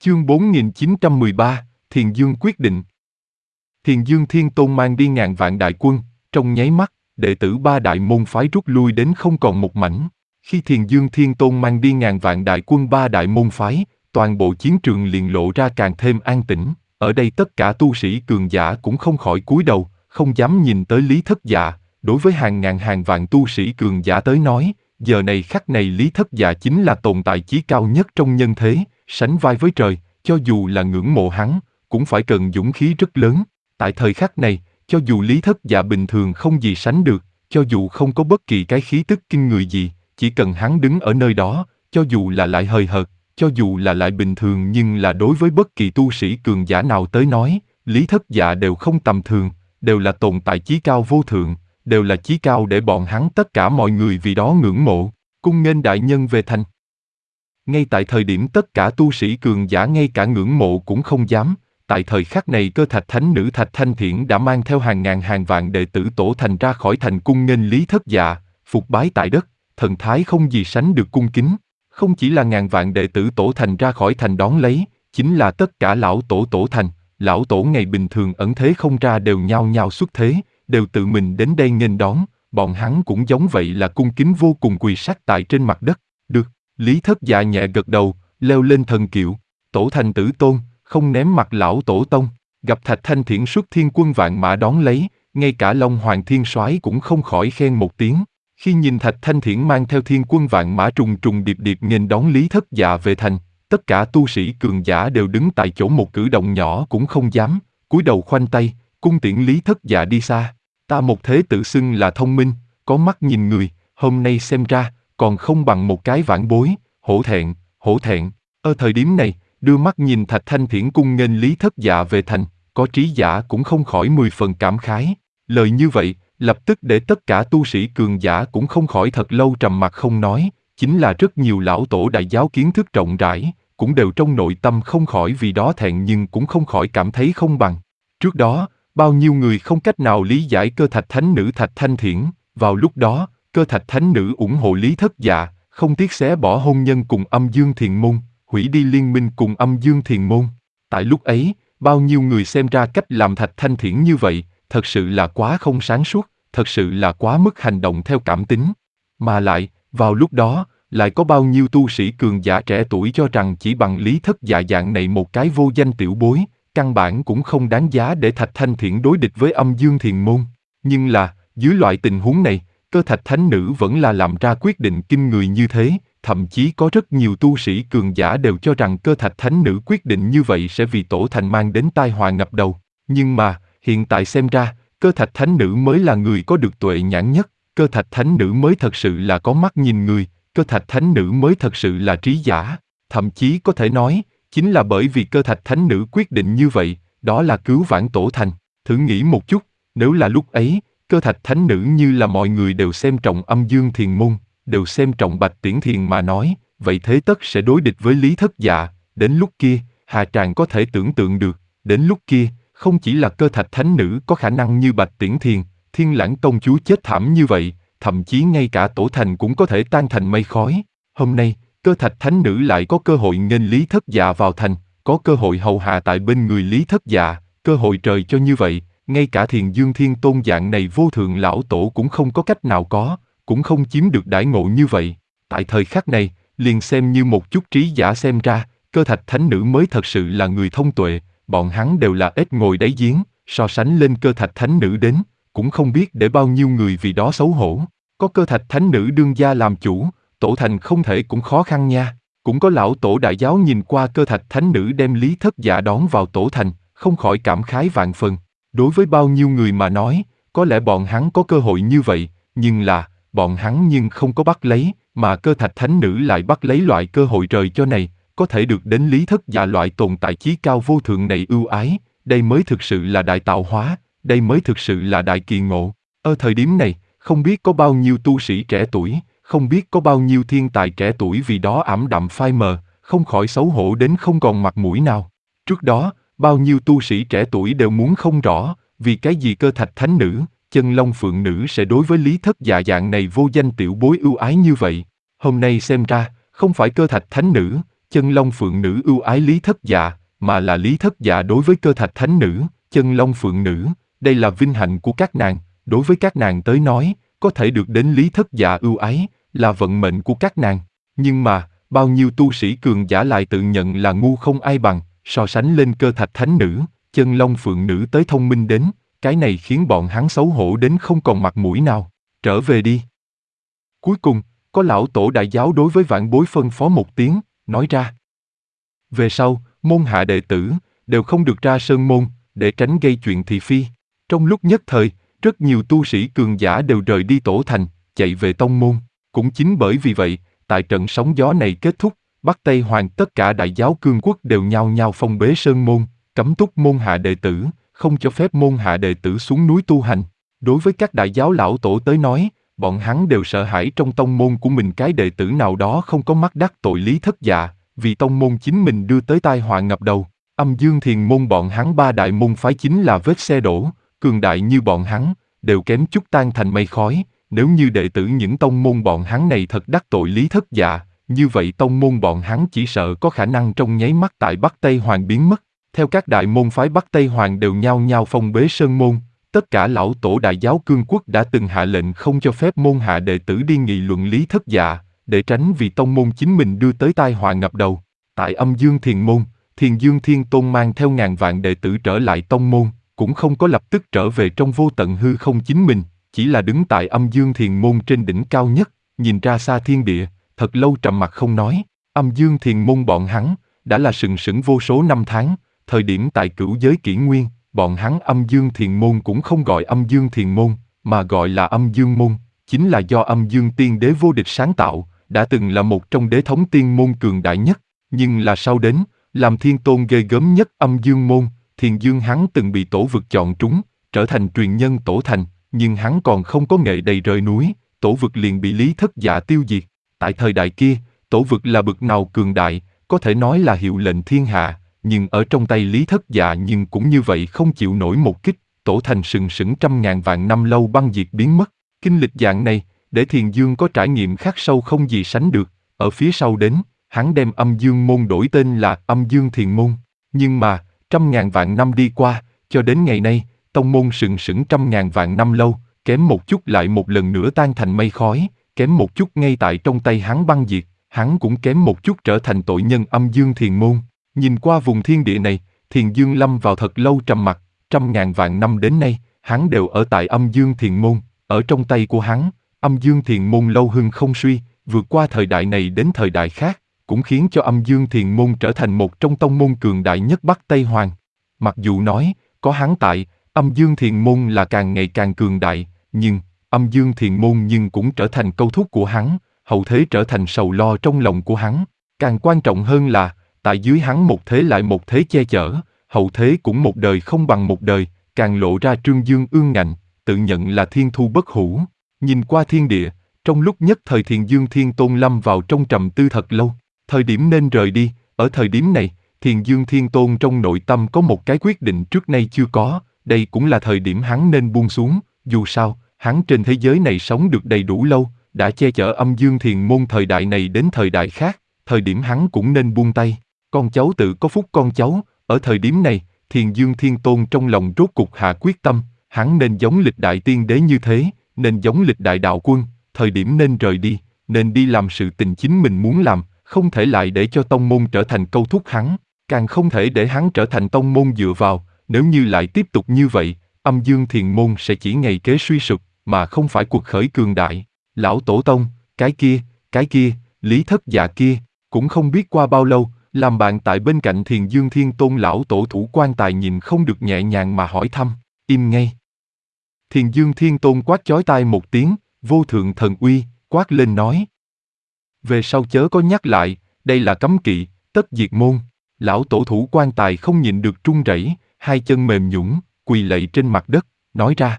Chương 4913, Thiền Dương quyết định. Thiền Dương Thiên Tôn mang đi ngàn vạn đại quân, trong nháy mắt, đệ tử ba đại môn phái rút lui đến không còn một mảnh. Khi Thiền Dương Thiên Tôn mang đi ngàn vạn đại quân ba đại môn phái, toàn bộ chiến trường liền lộ ra càng thêm an tĩnh. Ở đây tất cả tu sĩ cường giả cũng không khỏi cúi đầu, không dám nhìn tới Lý Thất Dạ. Đối với hàng ngàn hàng vạn tu sĩ cường giả tới nói, giờ này khắc này Lý Thất Dạ chính là tồn tại chí cao nhất trong nhân thế, sánh vai với trời, cho dù là ngưỡng mộ hắn, cũng phải cần dũng khí rất lớn. Tại thời khắc này, cho dù Lý Thất Dạ bình thường không gì sánh được, cho dù không có bất kỳ cái khí tức kinh người gì, chỉ cần hắn đứng ở nơi đó, cho dù là lại hời hợt, cho dù là lại bình thường nhưng là đối với bất kỳ tu sĩ cường giả nào tới nói, Lý Thất Dạ đều không tầm thường, đều là tồn tại chí cao vô thượng, đều là chí cao để bọn hắn tất cả mọi người vì đó ngưỡng mộ, cung nghênh đại nhân về thành. Ngay tại thời điểm tất cả tu sĩ cường giả ngay cả ngưỡng mộ cũng không dám, tại thời khắc này Cơ Thạch Thánh Nữ Thạch Thanh Thiển đã mang theo hàng ngàn hàng vạn đệ tử tổ thành ra khỏi thành cung nghênh Lý Thất Dạ, phục bái tại đất, thần thái không gì sánh được cung kính. Không chỉ là ngàn vạn đệ tử tổ thành ra khỏi thành đón lấy, chính là tất cả lão tổ tổ thành, lão tổ ngày bình thường ẩn thế không ra đều nhao nhao xuất thế, đều tự mình đến đây nghênh đón, bọn hắn cũng giống vậy là cung kính vô cùng quỳ sát tại trên mặt đất. Được, Lý Thất Dạ nhẹ gật đầu, leo lên thần kiệu, tổ thành tử tôn, không ném mặt lão tổ tông, gặp Thạch Thanh Thiển xuất thiên quân vạn mã đón lấy, ngay cả Long Hoàng Thiên Soái cũng không khỏi khen một tiếng. Khi nhìn Thạch Thanh Thiển mang theo thiên quân vạn mã trùng trùng điệp điệp nghênh đón Lý Thất Dạ về thành, tất cả tu sĩ cường giả đều đứng tại chỗ, một cử động nhỏ cũng không dám, cúi đầu khoanh tay, cung tiễn Lý Thất Dạ đi xa. Ta một thế tự xưng là thông minh, có mắt nhìn người, hôm nay xem ra, còn không bằng một cái vãn bối, hổ thẹn, hổ thẹn. Ở thời điểm này, đưa mắt nhìn Thạch Thanh Thiển cung nghênh Lý Thất Dạ về thành, có trí giả cũng không khỏi 10 phần cảm khái. Lời như vậy, lập tức để tất cả tu sĩ cường giả cũng không khỏi thật lâu trầm mặc không nói, chính là rất nhiều lão tổ đại giáo kiến thức rộng rãi, cũng đều trong nội tâm không khỏi vì đó thẹn nhưng cũng không khỏi cảm thấy không bằng. Trước đó, bao nhiêu người không cách nào lý giải Cơ Thạch Thánh Nữ Thạch Thanh Thiển, vào lúc đó, Cơ Thạch Thánh Nữ ủng hộ Lý Thất Dạ, không tiếc xé bỏ hôn nhân cùng Âm Dương Thiền Môn, hủy đi liên minh cùng Âm Dương Thiền Môn. Tại lúc ấy, bao nhiêu người xem ra cách làm Thạch Thanh Thiển như vậy, thật sự là quá không sáng suốt, thật sự là quá mức hành động theo cảm tính. Mà lại, vào lúc đó, lại có bao nhiêu tu sĩ cường giả trẻ tuổi cho rằng chỉ bằng Lý Thất Dạ dạng này một cái vô danh tiểu bối, căn bản cũng không đáng giá để Thạch Thanh Thiển đối địch với Âm Dương Thiền Môn. Nhưng là, dưới loại tình huống này, Cơ Thạch Thánh Nữ vẫn là làm ra quyết định kinh người như thế, thậm chí có rất nhiều tu sĩ cường giả đều cho rằng Cơ Thạch Thánh Nữ quyết định như vậy sẽ vì tổ thành mang đến tai họa ngập đầu. Nhưng mà, hiện tại xem ra, Cơ Thạch Thánh Nữ mới là người có được tuệ nhãn nhất, Cơ Thạch Thánh Nữ mới thật sự là có mắt nhìn người, Cơ Thạch Thánh Nữ mới thật sự là trí giả. Thậm chí có thể nói, chính là bởi vì Cơ Thạch Thánh Nữ quyết định như vậy, đó là cứu vãn tổ thành. Thử nghĩ một chút, nếu là lúc ấy, Cơ Thạch Thánh Nữ như là mọi người đều xem trọng Âm Dương Thiền Môn, đều xem trọng Bạch Tiễn Thiền mà nói, vậy thế tất sẽ đối địch với Lý Thất Dạ. Đến lúc kia, hạ tràng có thể tưởng tượng được, đến lúc kia, không chỉ là Cơ Thạch Thánh Nữ có khả năng như Bạch Tiễn Thiền, Thiên Lãng công chúa chết thảm như vậy, thậm chí ngay cả tổ thành cũng có thể tan thành mây khói. Hôm nay, Cơ Thạch Thánh Nữ lại có cơ hội nghênh Lý Thất Dạ vào thành, có cơ hội hầu hạ tại bên người Lý Thất Dạ, cơ hội trời cho như vậy, ngay cả Thiền Dương Thiên Tôn dạng này vô thượng lão tổ cũng không có cách nào có, cũng không chiếm được đãi ngộ như vậy. Tại thời khắc này, liền xem như một chút trí giả xem ra, Cơ Thạch Thánh Nữ mới thật sự là người thông tuệ, bọn hắn đều là ếch ngồi đáy giếng, so sánh lên Cơ Thạch Thánh Nữ đến, cũng không biết để bao nhiêu người vì đó xấu hổ. Có Cơ Thạch Thánh Nữ đương gia làm chủ, tổ thành không thể cũng khó khăn nha. Cũng có lão tổ đại giáo nhìn qua Cơ Thạch Thánh Nữ đem Lý Thất Dạ đón vào tổ thành, không khỏi cảm khái vạn phần. Đối với bao nhiêu người mà nói, có lẽ bọn hắn có cơ hội như vậy, nhưng là, bọn hắn nhưng không có bắt lấy, mà Cơ Thạch Thánh Nữ lại bắt lấy loại cơ hội trời cho này, có thể được đến Lý Thất Dạ loại tồn tại chí cao vô thượng này ưu ái, đây mới thực sự là đại tạo hóa, đây mới thực sự là đại kỳ ngộ. Ở thời điểm này, không biết có bao nhiêu tu sĩ trẻ tuổi, không biết có bao nhiêu thiên tài trẻ tuổi vì đó ảm đạm phai mờ, không khỏi xấu hổ đến không còn mặt mũi nào. Trước đó, bao nhiêu tu sĩ trẻ tuổi đều muốn không rõ, vì cái gì Cơ Thạch Thánh Nữ, Chân Long Phượng Nữ sẽ đối với Lý Thất Dạ dạng này vô danh tiểu bối ưu ái như vậy. Hôm nay xem ra, không phải Cơ Thạch Thánh Nữ, chân long phượng nữ ưu ái Lý Thất Dạ, mà là Lý Thất Dạ đối với Cơ Thạch Thánh Nữ, chân long phượng nữ, đây là vinh hạnh của các nàng, đối với các nàng tới nói, có thể được đến Lý Thất Dạ ưu ái, là vận mệnh của các nàng. Nhưng mà, bao nhiêu tu sĩ cường giả lại tự nhận là ngu không ai bằng, so sánh lên Cơ Thạch Thánh Nữ, chân long phượng nữ tới thông minh đến, cái này khiến bọn hắn xấu hổ đến không còn mặt mũi nào. Trở về đi. Cuối cùng, có lão tổ đại giáo đối với vãn bối phân phó một tiếng, nói ra. Về sau, môn hạ đệ tử, đều không được ra sơn môn, để tránh gây chuyện thị phi. Trong lúc nhất thời, rất nhiều tu sĩ cường giả đều rời đi tổ thành, chạy về tông môn. Cũng chính bởi vì vậy, tại trận sóng gió này kết thúc, Bắc Tây Hoàng tất cả đại giáo cương quốc đều nhao nhao phong bế sơn môn, cấm túc môn hạ đệ tử, không cho phép môn hạ đệ tử xuống núi tu hành. Đối với các đại giáo lão tổ tới nói, bọn hắn đều sợ hãi trong tông môn của mình cái đệ tử nào đó không có mắt đắc tội Lý Thất Dạ, vì tông môn chính mình đưa tới tai họa ngập đầu. Âm Dương Thiền môn bọn hắn ba đại môn phái chính là vết xe đổ, cường đại như bọn hắn, đều kém chút tan thành mây khói. Nếu như đệ tử những tông môn bọn hắn này thật đắc tội Lý Thất Dạ, như vậy tông môn bọn hắn chỉ sợ có khả năng trong nháy mắt tại Bắc Tây Hoàng biến mất. Theo các đại môn phái Bắc Tây Hoàng đều nhao nhao phong bế sơn môn, tất cả lão tổ đại giáo cương quốc đã từng hạ lệnh không cho phép môn hạ đệ tử đi nghị luận Lý Thất Dạ, để tránh vì tông môn chính mình đưa tới tai họa ngập đầu. Tại Âm Dương Thiền môn, Thiền Dương Thiên Tôn mang theo ngàn vạn đệ tử trở lại tông môn, cũng không có lập tức trở về trong vô tận hư không chính mình, chỉ là đứng tại Âm Dương Thiền môn trên đỉnh cao nhất, nhìn ra xa thiên địa, thật lâu trầm mặc không nói. Âm Dương Thiền môn bọn hắn đã là sừng sững vô số năm tháng, thời điểm tại Cửu Giới Kỷ Nguyên, bọn hắn Âm Dương Thiền môn cũng không gọi Âm Dương Thiền môn, mà gọi là Âm Dương môn, chính là do Âm Dương Tiên Đế vô địch sáng tạo, đã từng là một trong đế thống tiên môn cường đại nhất, nhưng là sau đến, làm thiên tôn ghê gớm nhất Âm Dương môn, Thiền Dương hắn từng bị tổ vực chọn trúng, trở thành truyền nhân tổ thành, nhưng hắn còn không có nghệ đầy rời núi, tổ vực liền bị Lý Thất Dạ tiêu diệt. Tại thời đại kia, tổ vực là bực nào cường đại, có thể nói là hiệu lệnh thiên hạ, nhưng ở trong tay Lý Thất Dạ nhưng cũng như vậy không chịu nổi một kích, tổ thành sừng sững trăm ngàn vạn năm lâu băng diệt biến mất. Kinh lịch dạng này, để Thiền Dương có trải nghiệm khắc sâu không gì sánh được. Ở phía sau đến, hắn đem Âm Dương môn đổi tên là Âm Dương Thiền môn. Nhưng mà, trăm ngàn vạn năm đi qua, cho đến ngày nay, tông môn sừng sững trăm ngàn vạn năm lâu, kém một chút lại một lần nữa tan thành mây khói, kém một chút ngay tại trong tay hắn băng diệt, hắn cũng kém một chút trở thành tội nhân Âm Dương Thiền môn. Nhìn qua vùng thiên địa này, Thiền Dương lâm vào thật lâu trầm mặc, trăm ngàn vạn năm đến nay, hắn đều ở tại Âm Dương Thiền môn, ở trong tay của hắn, Âm Dương Thiền môn lâu hưng không suy, vượt qua thời đại này đến thời đại khác, cũng khiến cho Âm Dương Thiền môn trở thành một trong tông môn cường đại nhất Bắc Tây Hoàng. Mặc dù nói, có hắn tại, Âm Dương Thiền môn là càng ngày càng cường đại, nhưng, Âm Dương Thiền môn nhưng cũng trở thành câu thúc của hắn, hậu thế trở thành sầu lo trong lòng của hắn. Càng quan trọng hơn là, tại dưới hắn một thế lại một thế che chở, hậu thế cũng một đời không bằng một đời, càng lộ ra trương dương ương ngạnh, tự nhận là thiên thu bất hủ. Nhìn qua thiên địa, trong lúc nhất thời Thiền Dương Thiên Tôn lâm vào trong trầm tư thật lâu, thời điểm nên rời đi, ở thời điểm này, Thiền Dương Thiên Tôn trong nội tâm có một cái quyết định trước nay chưa có, đây cũng là thời điểm hắn nên buông xuống, dù sao, hắn trên thế giới này sống được đầy đủ lâu, đã che chở Âm Dương Thiền môn thời đại này đến thời đại khác, thời điểm hắn cũng nên buông tay. Con cháu tự có phúc con cháu, ở thời điểm này, Thiền Dương Thiên Tôn trong lòng rốt cục hạ quyết tâm, hắn nên giống lịch đại tiên đế như thế, nên giống lịch đại đạo quân, thời điểm nên rời đi, nên đi làm sự tình chính mình muốn làm, không thể lại để cho tông môn trở thành câu thúc hắn, càng không thể để hắn trở thành tông môn dựa vào, nếu như lại tiếp tục như vậy, Âm Dương Thiền môn sẽ chỉ ngày kế suy sụp, mà không phải cuộc khởi cường đại. Lão Tổ Tông, cái kia, Lý Thất Dạ kia, cũng không biết qua bao lâu, làm bạn tại bên cạnh Thiền Dương Thiên Tôn lão tổ thủ quan tài nhìn không được nhẹ nhàng mà hỏi thăm, im ngay. Thiền Dương Thiên Tôn quát chói tai một tiếng, vô thượng thần uy, quát lên nói. Về sau chớ có nhắc lại, đây là cấm kỵ, tất diệt môn. Lão tổ thủ quan tài không nhịn được run rẩy, hai chân mềm nhũn, quỳ lạy trên mặt đất, nói ra.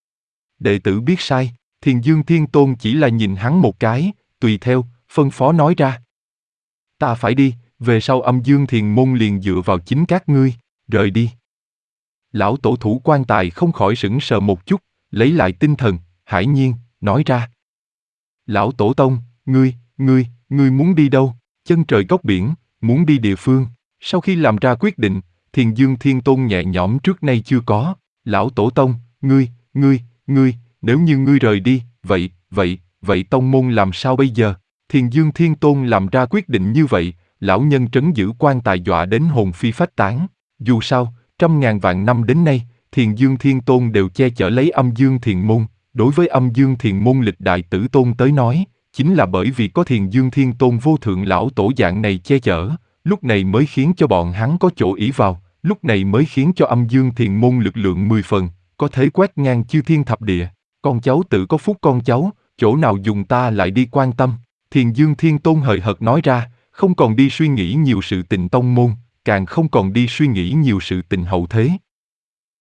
Đệ tử biết sai, Thiền Dương Thiên Tôn chỉ là nhìn hắn một cái, tùy theo, phân phó nói ra. Ta phải đi, về sau Âm Dương Thiền môn liền dựa vào chính các ngươi, rời đi. Lão tổ thủ quan tài không khỏi sững sờ một chút, lấy lại tinh thần, hải nhiên, nói ra. Lão tổ tông, ngươi muốn đi đâu? Chân trời góc biển, muốn đi địa phương. Sau khi làm ra quyết định, Thiền Dương Thiên Tôn nhẹ nhõm trước nay chưa có. Lão Tổ Tông, ngươi, nếu như ngươi rời đi, vậy tông môn làm sao bây giờ? Thiền Dương Thiên Tôn làm ra quyết định như vậy, lão nhân trấn giữ quan tài dọa đến hồn phi phách tán. Dù sao, trăm ngàn vạn năm đến nay, Thiền Dương Thiên Tôn đều che chở lấy Âm Dương Thiền Môn. Đối với Âm Dương Thiền Môn lịch đại tử tôn tới nói, chính là bởi vì có Thiền Dương Thiên Tôn vô thượng lão tổ dạng này che chở, lúc này mới khiến cho bọn hắn có chỗ ỷ vào, lúc này mới khiến cho Âm Dương Thiền Môn lực lượng 10 phần, có thể quét ngang chư thiên thập địa. Con cháu tự có phúc con cháu, chỗ nào dùng ta lại đi quan tâm. Thiền Dương Thiên Tôn hời hợt nói ra, không còn đi suy nghĩ nhiều sự tình tông môn, càng không còn đi suy nghĩ nhiều sự tình hậu thế.